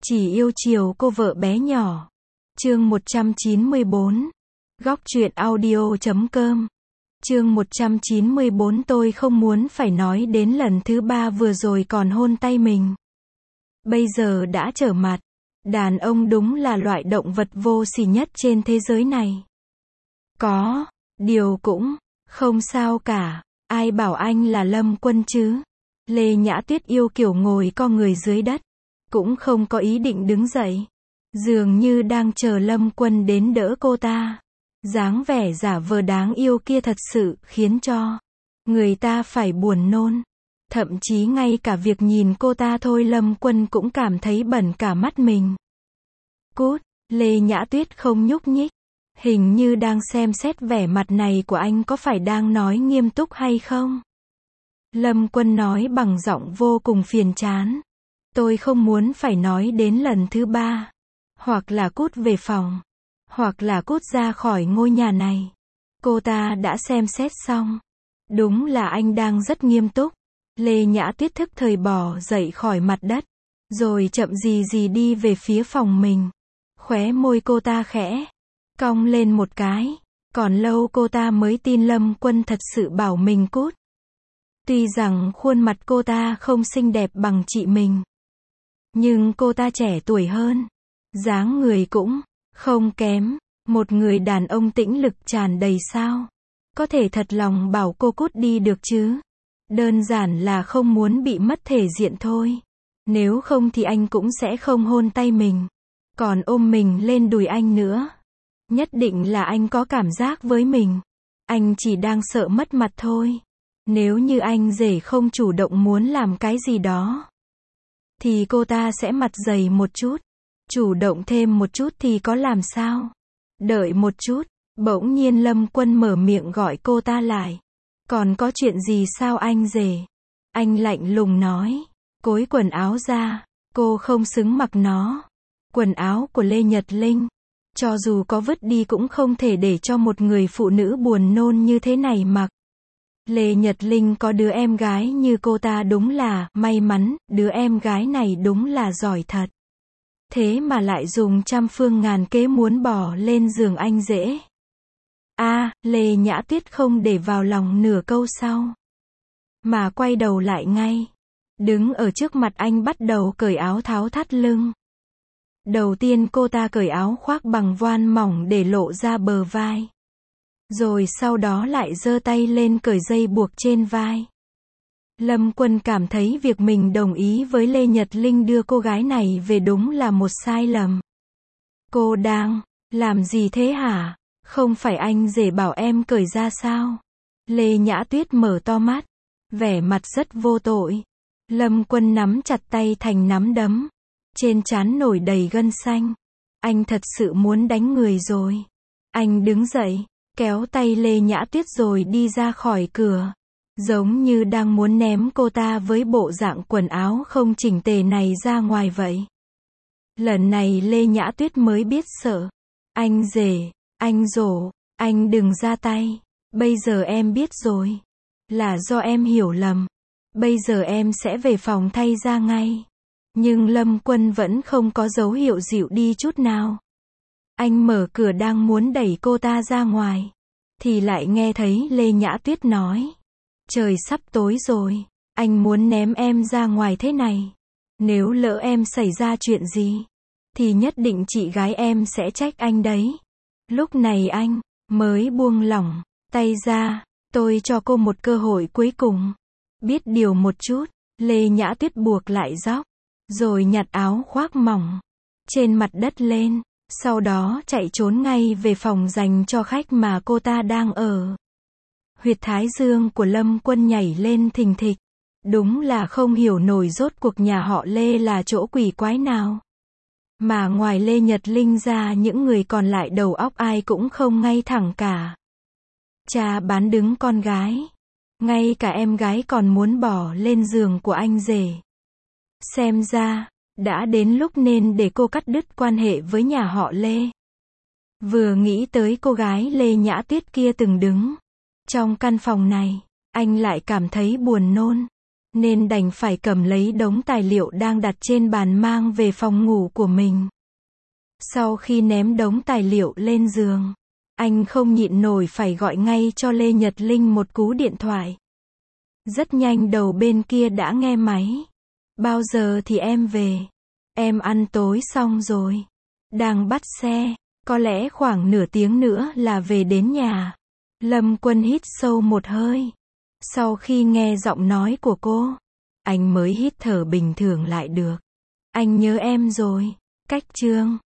Chỉ yêu chiều cô vợ bé nhỏ. Chương 194. Góc truyện audio.com. Chương 194. Tôi không muốn phải nói đến lần thứ 3 vừa rồi còn hôn tay mình. Bây giờ đã trở mặt. Đàn ông đúng là loại động vật vô sỉ nhất trên thế giới này. Có điều cũng không sao cả. Ai bảo anh là Lâm Quân chứ? Lê Nhã Tuyết yêu kiểu ngồi co người dưới đất, cũng không có ý định đứng dậy, dường như đang chờ Lâm Quân đến đỡ cô ta. Dáng vẻ giả vờ đáng yêu kia thật sự khiến cho người ta phải buồn nôn. Thậm chí ngay cả việc nhìn cô ta thôi Lâm Quân cũng cảm thấy bẩn cả mắt mình. Cút. Lê Nhã Tuyết không nhúc nhích, hình như đang xem xét vẻ mặt này của anh có phải đang nói nghiêm túc hay không. Lâm Quân nói bằng giọng vô cùng phiền chán. Tôi không muốn phải nói đến lần thứ 3. Hoặc là cút về phòng, hoặc là cút ra khỏi ngôi nhà này. Cô ta đã xem xét xong. Đúng là anh đang rất nghiêm túc. Lê Nhã Tuyết thức thời bò dậy khỏi mặt đất, rồi chậm gì đi về phía phòng mình. Khóe môi cô ta khẽ cong lên một cái. Còn lâu cô ta mới tin Lâm Quân thật sự bảo mình cút. Tuy rằng khuôn mặt cô ta không xinh đẹp bằng chị mình, nhưng cô ta trẻ tuổi hơn, dáng người cũng không kém. Một người đàn ông tĩnh lực tràn đầy sao có thể thật lòng bảo cô cút đi được chứ? Đơn giản là không muốn bị mất thể diện thôi. Nếu không thì anh cũng sẽ không hôn tay mình, còn ôm mình lên đùi anh nữa. Nhất định là anh có cảm giác với mình. Anh chỉ đang sợ mất mặt thôi. Nếu như anh rể không chủ động muốn làm cái gì đó, thì cô ta sẽ mặt dày một chút. Chủ động thêm một chút thì có làm sao? Đợi một chút. Bỗng nhiên Lâm Quân mở miệng gọi cô ta lại. Còn có chuyện gì sao anh rể? Anh lạnh lùng nói. Cối quần áo ra. Cô không xứng mặc nó. Quần áo của Lê Nhật Linh, cho dù có vứt đi cũng không thể để cho một người phụ nữ buồn nôn như thế này mặc. Lê Nhật Linh có đứa em gái như cô ta đúng là may mắn, đứa em gái này đúng là giỏi thật. Thế mà lại dùng trăm phương ngàn kế muốn bỏ lên giường anh rể. Lê Nhã Tuyết không để vào lòng nửa câu sau, mà quay đầu lại ngay. Đứng ở trước mặt anh bắt đầu cởi áo tháo thắt lưng. Đầu tiên cô ta cởi áo khoác bằng voan mỏng để lộ ra bờ vai. Rồi sau đó lại giơ tay lên cởi dây buộc trên vai. Lâm Quân cảm thấy việc mình đồng ý với Lê Nhật Linh đưa cô gái này về đúng là một sai lầm. Cô đang làm gì thế hả? Không phải anh rể bảo em cởi ra sao? Lê Nhã Tuyết mở to mắt, vẻ mặt rất vô tội. Lâm Quân nắm chặt tay thành nắm đấm, trên trán nổi đầy gân xanh. Anh thật sự muốn đánh người rồi. Anh đứng dậy, kéo tay Lê Nhã Tuyết rồi đi ra khỏi cửa, giống như đang muốn ném cô ta với bộ dạng quần áo không chỉnh tề này ra ngoài vậy. Lần này Lê Nhã Tuyết mới biết sợ. Anh rể, anh rổ, anh đừng ra tay. Bây giờ em biết rồi. Là do em hiểu lầm. Bây giờ em sẽ về phòng thay ra ngay. Nhưng Lâm Quân vẫn không có dấu hiệu dịu đi chút nào. Anh mở cửa đang muốn đẩy cô ta ra ngoài, thì lại nghe thấy Lê Nhã Tuyết nói. Trời sắp tối rồi, anh muốn ném em ra ngoài thế này. Nếu lỡ em xảy ra chuyện gì, thì nhất định chị gái em sẽ trách anh đấy. Lúc này anh mới buông lỏng tay ra. Tôi cho cô một cơ hội cuối cùng. Biết điều một chút. Lê Nhã Tuyết buộc lại dóc, rồi nhặt áo khoác mỏng trên mặt đất lên. Sau đó chạy trốn ngay về phòng dành cho khách mà cô ta đang ở. Huyệt thái dương của Lâm Quân nhảy lên thình thịch. Đúng là không hiểu nổi rốt cuộc nhà họ Lê là chỗ quỷ quái nào. Mà ngoài Lê Nhật Linh ra những người còn lại đầu óc ai cũng không ngay thẳng cả. Cha bán đứng con gái. Ngay cả em gái còn muốn bỏ lên giường của anh rể. Xem ra đã đến lúc nên để cô cắt đứt quan hệ với nhà họ Lê. Vừa nghĩ tới cô gái Lê Nhã Tuyết kia từng đứng trong căn phòng này, anh lại cảm thấy buồn nôn. nên đành phải cầm lấy đống tài liệu đang đặt trên bàn mang về phòng ngủ của mình. Sau khi ném đống tài liệu lên giường, anh không nhịn nổi phải gọi ngay cho Lê Nhật Linh một cú điện thoại. Rất nhanh đầu bên kia đã nghe máy. Bao giờ thì em về? Em ăn tối xong rồi. Đang bắt xe. Có lẽ khoảng nửa tiếng nữa là về đến nhà. Lâm Quân hít sâu một hơi. Sau khi nghe giọng nói của cô, anh mới hít thở bình thường lại được. Anh nhớ em rồi. Cách Chương